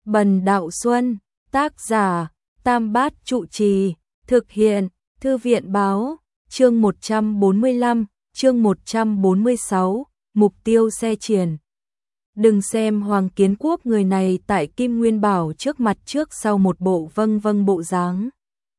Bần Đạo Xuân, tác giả, Tam Bát Trụ Trì, thực hiện, Thư viện báo, chương 145, chương 146, mục tiêu xe triển. Đừng xem Hoàng Kiến Quốc người này tại Kim Nguyên Bảo trước mặt trước sau một bộ vâng vâng bộ dáng.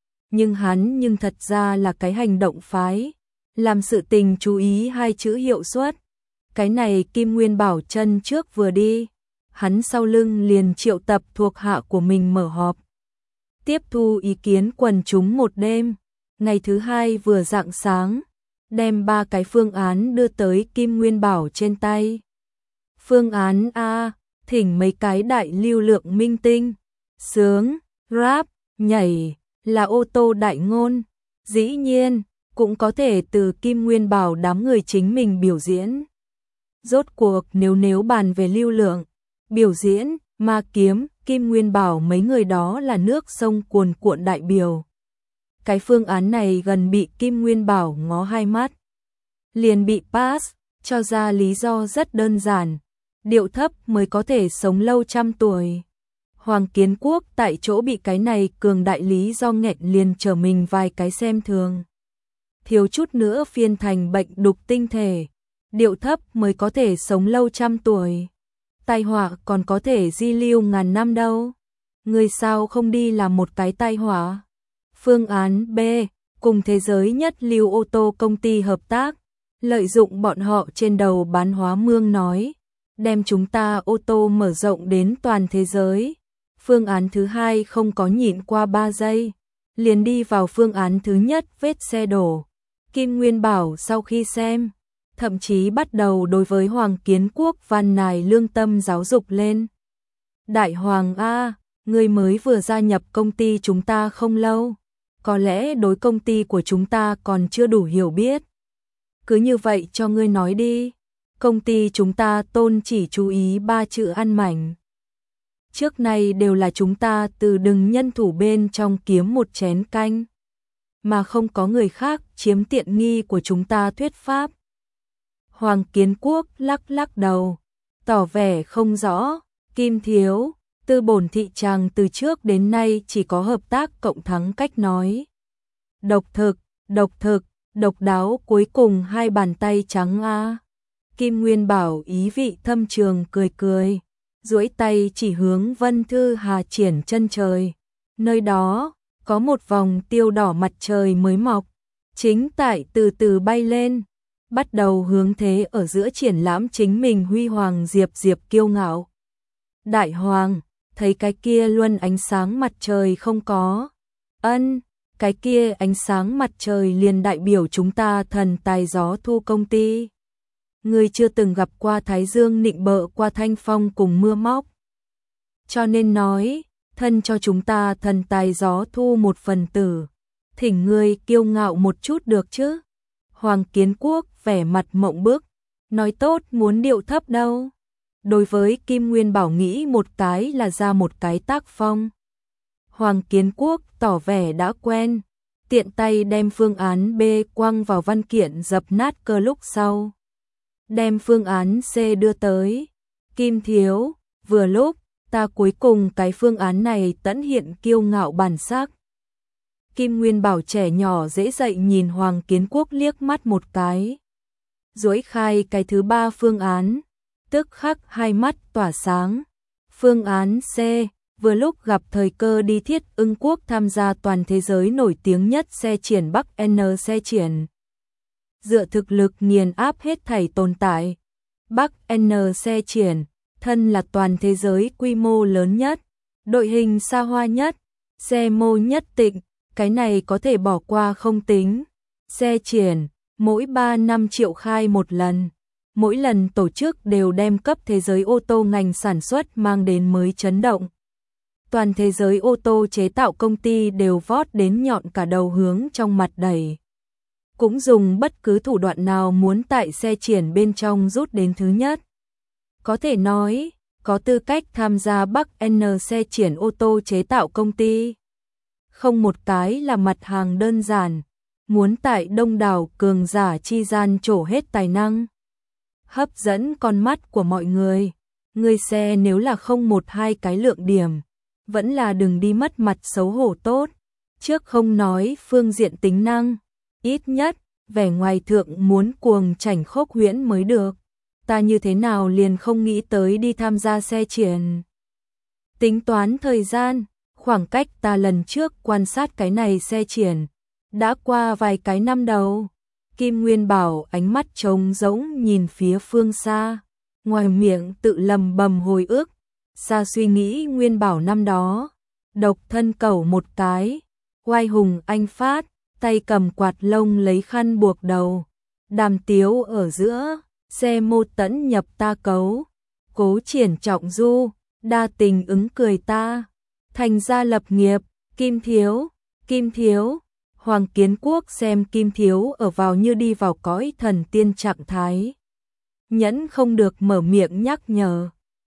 Nhưng thật ra là cái hành động phái, làm sự tình chú ý hai chữ hiệu suất. Cái này Kim Nguyên Bảo chân trước vừa đi, hắn sau lưng liền triệu tập thuộc hạ của mình mở họp. Tiếp thu ý kiến quần chúng một đêm, ngày thứ hai vừa rạng sáng, đem 3 cái phương án đưa tới Kim Nguyên Bảo trên tay. Phương án A, thỉnh mấy cái đại lưu lượng minh tinh, sướng, rap, nhảy, là ô tô đại ngôn. Dĩ nhiên, cũng có thể từ Kim Nguyên Bảo đám người chính mình biểu diễn. Rốt cuộc nếu bàn về lưu lượng, biểu diễn, ma kiếm, Kim Nguyên Bảo mấy người đó là nước sông cuồn cuộn đại biểu. Cái phương án này gần bị Kim Nguyên Bảo ngó hai mắt, liền bị pass, cho ra lý do rất đơn giản, điệu thấp mới có thể sống lâu trăm tuổi. Hoàng Kiến Quốc tại chỗ bị cái này cường đại lý do nghẹn liền trở mình vài cái xem thường. Thiếu chút nữa phiên thành bệnh đục tinh thể, điệu thấp mới có thể sống lâu trăm tuổi. Tai họa còn có thể di lưu ngàn năm đâu. Người sao không đi làm một cái tai họa. Phương án B, cùng thế giới nhất lưu ô tô công ty hợp tác, lợi dụng bọn họ trên đầu bán hóa mương nói, đem chúng ta ô tô mở rộng đến toàn thế giới. Phương án thứ hai không có nhịn qua 3 giây, liền đi vào phương án thứ nhất vết xe đổ. Kim Nguyên Bảo sau khi xem, thậm chí bắt đầu đối với Hoàng Kiến Quốc van nài lương tâm giáo dục lên. Đại Hoàng A, người mới vừa gia nhập công ty chúng ta không lâu, có lẽ đối công ty của chúng ta còn chưa đủ hiểu biết. Cứ như vậy cho ngươi nói đi, công ty chúng ta tôn chỉ chú ý 3 chữ ăn mảnh. Trước này đều là chúng ta từ đừng nhân thủ bên trong kiếm một chén canh, mà không có người khác chiếm tiện nghi của chúng ta thuyết pháp. Hoàng Kiến Quốc lắc lắc đầu, tỏ vẻ không rõ. Kim thiếu, Tư Bổn thị chàng từ trước đến nay chỉ có hợp tác cộng thắng cách nói. Độc thực, độc đáo cuối cùng 2 bàn tay trắng a. Kim Nguyên Bảo ý vị thâm trường cười cười, duỗi tay chỉ hướng Vân Thư Hà triển chân trời. Nơi đó có một vòng tiêu đỏ mặt trời mới mọc, chính tại từ từ bay lên, bắt đầu hướng thế ở giữa triển lãm chính mình huy hoàng diệp kiêu ngạo. Đại Hoàng, thấy cái kia luân ánh sáng mặt trời không có? Ân, cái kia ánh sáng mặt trời liền đại biểu chúng ta thần tài gió thu công ty. Ngươi chưa từng gặp qua Thái Dương nịnh bợ qua thanh phong cùng mưa móc. Cho nên nói, thân cho chúng ta thần tài gió thu một phần tử. Thỉnh ngươi kiêu ngạo một chút được chứ? Hoàng Kiến Quốc vẻ mặt mộng bức, nói tốt muốn điệu thấp đâu. Đối với Kim Nguyên Bảo nghĩ một cái là ra một cái tác phong. Hoàng Kiến Quốc tỏ vẻ đã quen, tiện tay đem phương án B quăng vào văn kiện dập nát cơ lúc sau. Đem phương án C đưa tới. Kim thiếu, vừa lúc, ta cuối cùng cái phương án này tẫn hiện kiêu ngạo bản sắc. Kim Nguyên Bảo trẻ nhỏ dễ dậy nhìn Hoàng Kiến Quốc liếc mắt một cái. Duỗi khai cái thứ 3 phương án, tức khắc hai mắt tỏa sáng. Phương án C, vừa lúc gặp thời cơ đi Thiết Ưng Quốc tham gia toàn thế giới nổi tiếng nhất xe triển Bắc N xe triển. Dựa thực lực nghiền áp hết thảy tồn tại. Bắc N xe triển, thân là toàn thế giới quy mô lớn nhất, đội hình xa hoa nhất, xe mô nhất tịnh, cái này có thể bỏ qua không tính. Xe triển, mỗi 3 năm triệu khai một lần. Mỗi lần tổ chức đều đem cấp thế giới ô tô ngành sản xuất mang đến mới chấn động. Toàn thế giới ô tô chế tạo công ty đều vót đến nhọn cả đầu hướng trong mặt đẩy. Cũng dùng bất cứ thủ đoạn nào muốn tại xe triển bên trong rút đến thứ nhất. Có thể nói, có tư cách tham gia Bắc N xe triển ô tô chế tạo công ty. Không một cái là mặt hàng đơn giản, muốn tại đông đảo cường giả chi gian trổ hết tài năng. Hấp dẫn con mắt của mọi người, Ngươi xe nếu là không một hai cái lượng điểm, vẫn là đừng đi mất mặt xấu hổ tốt. Trước không nói phương diện tính năng, ít nhất, vẻ ngoài thượng muốn cuồng chảnh khốc huyễn mới được. Ta như thế nào liền không nghĩ tới đi tham gia xe triển. Tính toán thời gian, khoảng cách ta lần trước quan sát cái này xe triển, đã qua vài cái năm đầu. Kim Nguyên Bảo ánh mắt trống rỗng nhìn phía phương xa, ngoài miệng tự lầm bầm hồi ức, xa suy nghĩ Nguyên Bảo năm đó, độc thân cẩu một cái, oai hùng anh phát, tay cầm quạt lông lấy khăn buộc đầu, đàm tiếu ở giữa, xe mô tẫn nhập ta cấu, cố triển trọng du, đa tình ứng cười ta, thành gia lập nghiệp, Kim Thiếu. Hoàng Kiến Quốc xem Kim Thiếu ở vào như đi vào cõi thần tiên trạng thái. Nhẫn không được mở miệng nhắc nhở.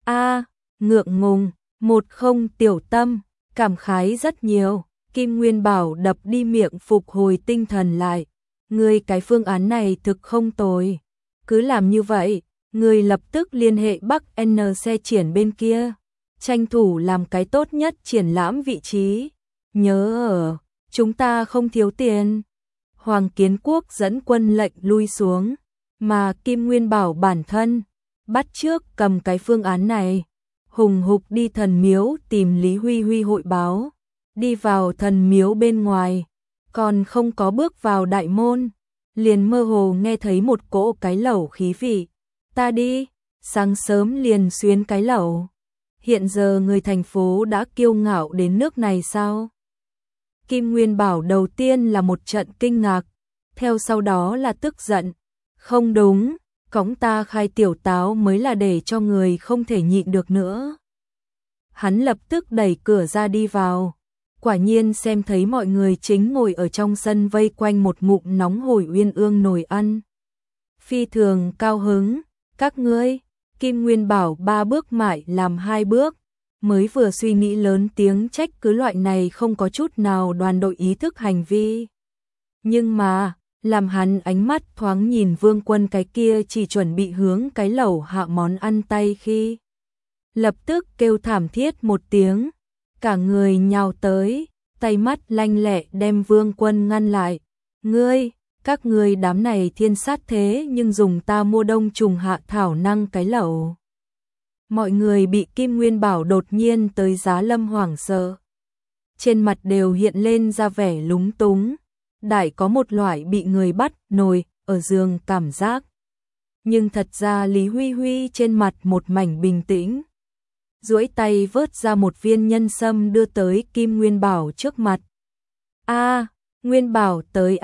Ngượng ngùng, một không tiểu tâm, cảm khái rất nhiều. Kim Nguyên Bảo đập đi miệng phục hồi tinh thần lại. Ngươi cái phương án này thực không tồi. Cứ làm như vậy, ngươi lập tức liên hệ Bắc N xe triển bên kia. Tranh thủ làm cái tốt nhất triển lãm vị trí. Nhớ ở, chúng ta không thiếu tiền. Hoàng Kiến Quốc dẫn quân lệnh lui xuống, mà Kim Nguyên Bảo bản thân bắt trước cầm cái phương án này, hùng hục đi thần miếu tìm Lý Huy Huy hội báo, đi vào thần miếu bên ngoài, còn không có bước vào đại môn, liền mơ hồ nghe thấy một cỗ cái lẩu khí vị. Ta đi, sáng sớm liền xuyến cái lẩu. Hiện giờ người thành phố đã kiêu ngạo đến nước này sao? Kim Nguyên Bảo đầu tiên là một trận kinh ngạc, theo sau đó là tức giận. Không đúng, cõng ta khai tiểu táo mới là để cho người không thể nhịn được nữa. Hắn lập tức đẩy cửa ra đi vào, quả nhiên xem thấy mọi người chính ngồi ở trong sân vây quanh một ngụm nóng hổi uyên ương nồi ăn. Phi thường cao hứng, các ngươi. Kim Nguyên Bảo 3 bước mãi làm 2 bước, mới vừa suy nghĩ lớn tiếng trách cứ loại này không có chút nào đoàn đội ý thức hành vi. Nhưng mà, làm hắn ánh mắt thoáng nhìn Vương Quân cái kia chỉ chuẩn bị hướng cái lẩu hạ món ăn tay khi. Lập tức kêu thảm thiết một tiếng, cả người nhào tới, tay mắt lanh lẹ đem Vương Quân ngăn lại. Các ngươi đám này thiên sát thế nhưng dùng ta mua đông trùng hạ thảo năng cái lẩu. Mọi người bị Kim Nguyên Bảo đột nhiên tới giá lâm hoảng sợ. Trên mặt đều hiện lên ra vẻ lúng túng. Đại có một loại bị người bắt nồi ở giường cảm giác. Nhưng thật ra Lý Huy Huy trên mặt một mảnh bình tĩnh. Duỗi tay vớt ra một viên nhân sâm đưa tới Kim Nguyên Bảo trước mặt. Nguyên Bảo tới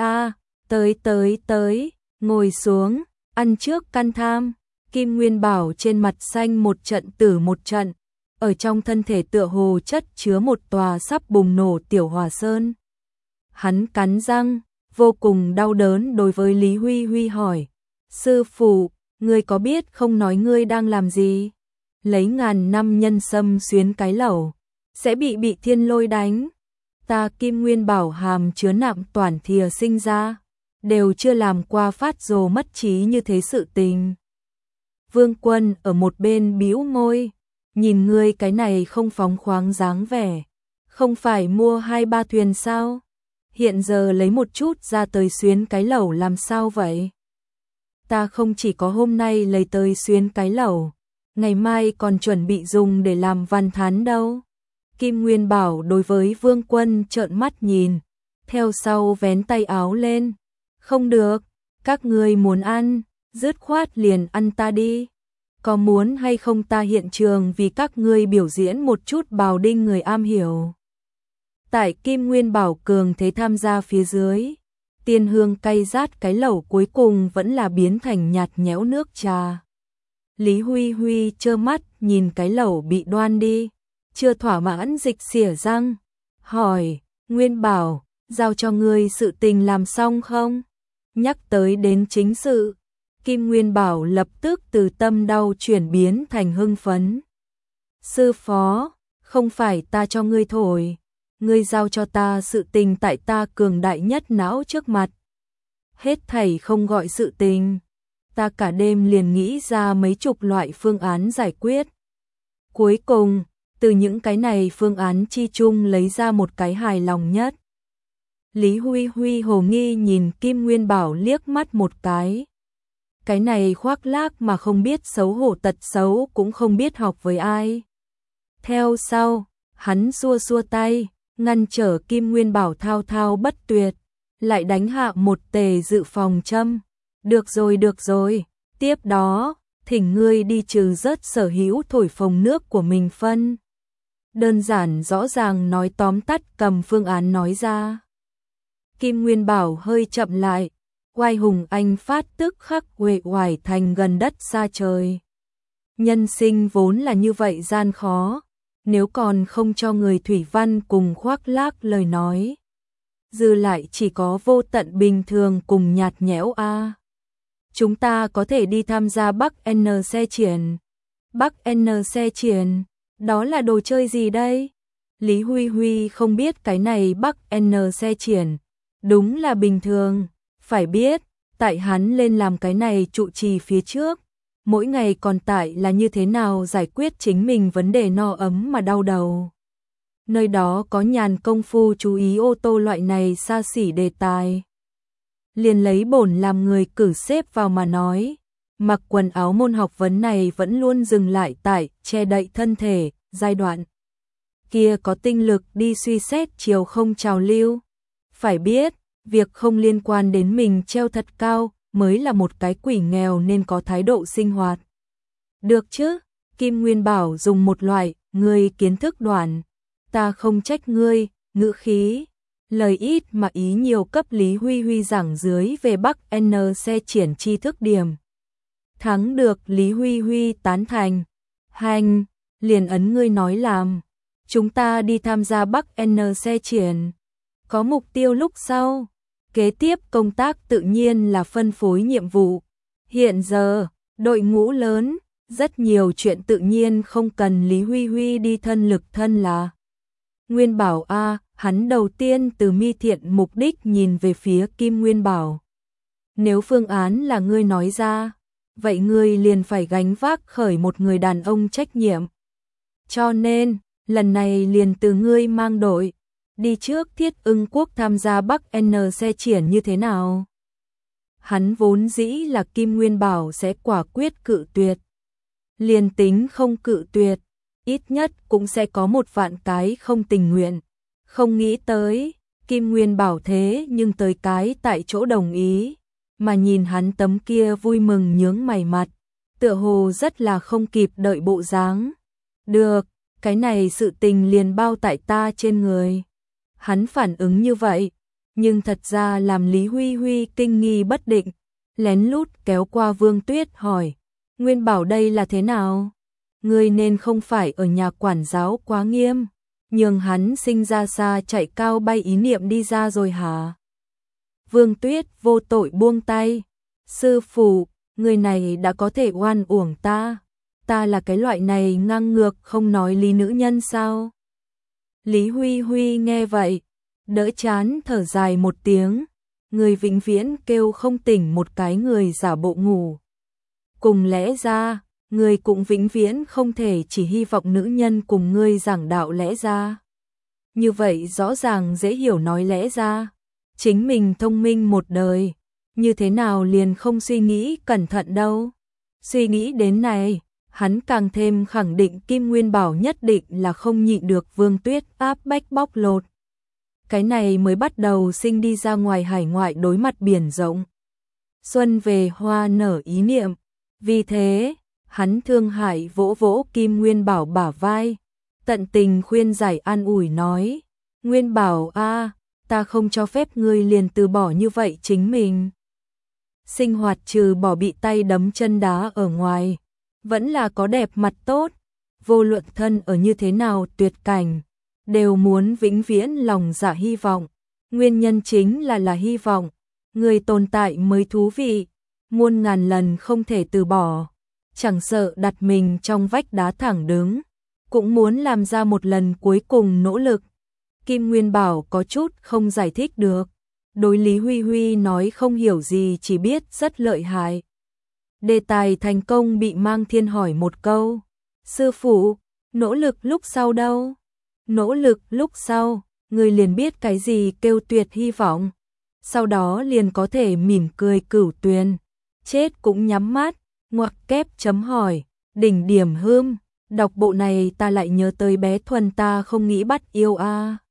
tới, ngồi xuống, ăn trước căn tham. Kim Nguyên Bảo trên mặt xanh một trận tử một trận, ở trong thân thể tựa hồ chất chứa một tòa sắp bùng nổ tiểu hỏa sơn. Hắn cắn răng, vô cùng đau đớn đối với Lý Huy Huy hỏi, sư phụ, ngươi có biết không nói ngươi đang làm gì? Lấy ngàn năm nhân sâm xuyến cái lẩu, sẽ bị thiên lôi đánh. Ta Kim Nguyên Bảo hàm chứa nạm toàn thìa sinh ra, đều chưa làm qua phát rồ mất trí như thế sự tình. Vương Quân ở một bên bĩu môi, nhìn ngươi cái này không phóng khoáng dáng vẻ, không phải mua 2-3 thuyền sao? Hiện giờ lấy một chút ra tới xuyến cái lẩu làm sao vậy? Ta không chỉ có hôm nay lấy tới xuyến cái lẩu, ngày mai còn chuẩn bị dùng để làm văn thán đâu. Kim Nguyên Bảo đối với Vương Quân trợn mắt nhìn, theo sau vén tay áo lên. Không được, các ngươi muốn ăn, dứt khoát liền ăn ta đi. Có muốn hay không ta hiện trường vì các ngươi biểu diễn một chút bào đinh người am hiểu. Tại Kim Nguyên Bảo cường thế tham gia phía dưới, tiên hương cay rát cái lẩu cuối cùng vẫn là biến thành nhạt nhẽo nước trà. Lý Huy Huy trơ mắt nhìn cái lẩu bị đoan đi, chưa thỏa mãn dịch xỉa răng, hỏi, Nguyên Bảo, giao cho ngươi sự tình làm xong không? Nhắc tới đến chính sự, Kim Nguyên Bảo lập tức từ tâm đau chuyển biến thành hưng phấn. Sư phó, không phải ta cho ngươi thổi, ngươi giao cho ta sự tình tại ta cường đại nhất não trước mặt. Hết thảy không gọi sự tình, ta cả đêm liền nghĩ ra mấy chục loại phương án giải quyết, Cuối cùng, từ những cái này phương án chi chung lấy ra một cái hài lòng nhất. Lý Huy Huy hồ nghi nhìn Kim Nguyên Bảo liếc mắt một cái. Cái này khoác lác mà không biết xấu hổ tật xấu cũng không biết học với ai. Theo sau, hắn xua xua tay, ngăn trở Kim Nguyên Bảo thao thao bất tuyệt, lại đánh hạ một tề dự phòng châm. Được rồi, tiếp đó, thỉnh ngươi đi trừ rớt sở hữu thổi phồng nước của mình phân. Đơn giản rõ ràng nói tóm tắt cầm phương án nói ra. Kim Nguyên Bảo hơi chậm lại, oai hùng anh phát tức khắc uể oải thành gần đất xa trời. Nhân sinh vốn là như vậy gian khó, nếu còn không cho người thủy văn cùng khoác lác lời nói. Dư lại chỉ có vô tận bình thường cùng nhạt nhẽo a. Chúng ta có thể đi tham gia Bắc N xe triển. Bắc N xe triển, đó là đồ chơi gì đây? Lý Huy Huy không biết cái này Bắc N xe triển, đúng là bình thường, phải biết, tại hắn lên làm cái này trụ trì phía trước, mỗi ngày còn tại là như thế nào giải quyết chính mình vấn đề no ấm mà đau đầu. Nơi đó có nhàn công phu chú ý ô tô loại này xa xỉ đề tài. Liền lấy bổn làm người cử xếp vào mà nói, mặc quần áo môn học vấn này vẫn luôn dừng lại tại che đậy thân thể, giai đoạn kia có tinh lực đi suy xét chiều không trào lưu. Phải biết, việc không liên quan đến mình treo thật cao mới là một cái quỷ nghèo nên có thái độ sinh hoạt. Được chứ, Kim Nguyên Bảo dùng một loại, ngươi kiến thức đoạn, ta không trách ngươi, ngữ khí. Lời ít mà ý nhiều cấp Lý Huy Huy giảng dưới về Bắc N xe triển tri thức điểm. Thắng được Lý Huy Huy tán thành. Hành, liền ấn ngươi nói làm. Chúng ta đi tham gia Bắc N xe triển. Có mục tiêu lúc sau. Kế tiếp công tác tự nhiên là phân phối nhiệm vụ. Hiện giờ, đội ngũ lớn, rất nhiều chuyện tự nhiên không cần Lý Huy Huy đi thân lực thân là. Nguyên Bảo a, hắn đầu tiên từ mi thiện mục đích nhìn về phía Kim Nguyên Bảo. Nếu phương án là ngươi nói ra, vậy ngươi liền phải gánh vác khởi một người đàn ông trách nhiệm. Cho nên, lần này liền từ ngươi mang đội, đi trước Thiết Ưng Quốc tham gia Bắc N xe triển như thế nào? Hắn vốn dĩ là Kim Nguyên Bảo sẽ quả quyết cự tuyệt. Liền tính không cự tuyệt, ít nhất cũng sẽ có một vạn cái không tình nguyện. Không nghĩ tới, Kim Nguyên Bảo thế nhưng tới cái tại chỗ đồng ý, mà nhìn hắn tấm kia vui mừng nhướng mày mặt, tựa hồ rất là không kịp đợi bộ dáng. Được, cái này sự tình liền bao tại ta trên người. Hắn phản ứng như vậy, nhưng thật ra làm Lý Huy Huy kinh nghi bất định, lén lút kéo qua Vương Tuyết hỏi, Nguyên Bảo đây là thế nào? Ngươi nên không phải ở nhà quản giáo quá nghiêm, nhường hắn sinh ra xa chạy cao bay ý niệm đi ra rồi hả? Vương Tuyết vô tội buông tay, sư phụ, người này đã có thể oan uổng ta là cái loại này ngang ngược không nói lý nữ nhân sao? Lý Huy Huy nghe vậy, đỡ chán thở dài một tiếng, người vĩnh viễn kêu không tỉnh một cái người giả bộ ngủ. Cùng lẽ ra, người cũng vĩnh viễn không thể chỉ hy vọng nữ nhân cùng ngươi giảng đạo lẽ ra. Như vậy rõ ràng dễ hiểu nói lẽ ra, chính mình thông minh một đời, như thế nào liền không suy nghĩ cẩn thận đâu. Suy nghĩ đến này, hắn càng thêm khẳng định Kim Nguyên Bảo nhất định là không nhịn được Vương Tuyết áp bách bóc lột. Cái này mới bắt đầu sinh đi ra ngoài hải ngoại đối mặt biển rộng. Xuân về hoa nở ý niệm, vì thế, hắn thương hại vỗ vỗ Kim Nguyên Bảo bả vai, tận tình khuyên giải an ủi nói, Nguyên Bảo a, ta không cho phép ngươi liền từ bỏ như vậy chính mình. Sinh hoạt trừ bỏ bị tay đấm chân đá ở ngoài, vẫn là có đẹp mặt tốt, vô luận thân ở như thế nào tuyệt cảnh, đều muốn vĩnh viễn lòng dạ hy vọng, nguyên nhân chính là hy vọng, người tồn tại mới thú vị, muôn ngàn lần không thể từ bỏ, chẳng sợ đặt mình trong vách đá thẳng đứng, cũng muốn làm ra một lần cuối cùng nỗ lực. Kim Nguyên Bảo có chút không giải thích được, đối Lý Huy Huy nói không hiểu gì chỉ biết rất lợi hại. Đề tài thành công bị Mang Thiên hỏi một câu, sư phụ, Nỗ lực lúc sau đâu? Nỗ lực lúc sau, người liền biết cái gì kêu tuyệt hy vọng. Sau đó liền có thể mỉm cười cửu tuyền. Chết cũng nhắm mắt, ngoặc kép chấm hỏi, đỉnh điểm hươm. Đọc bộ này ta lại nhớ tới bé Thuần ta không nghĩ bắt yêu a.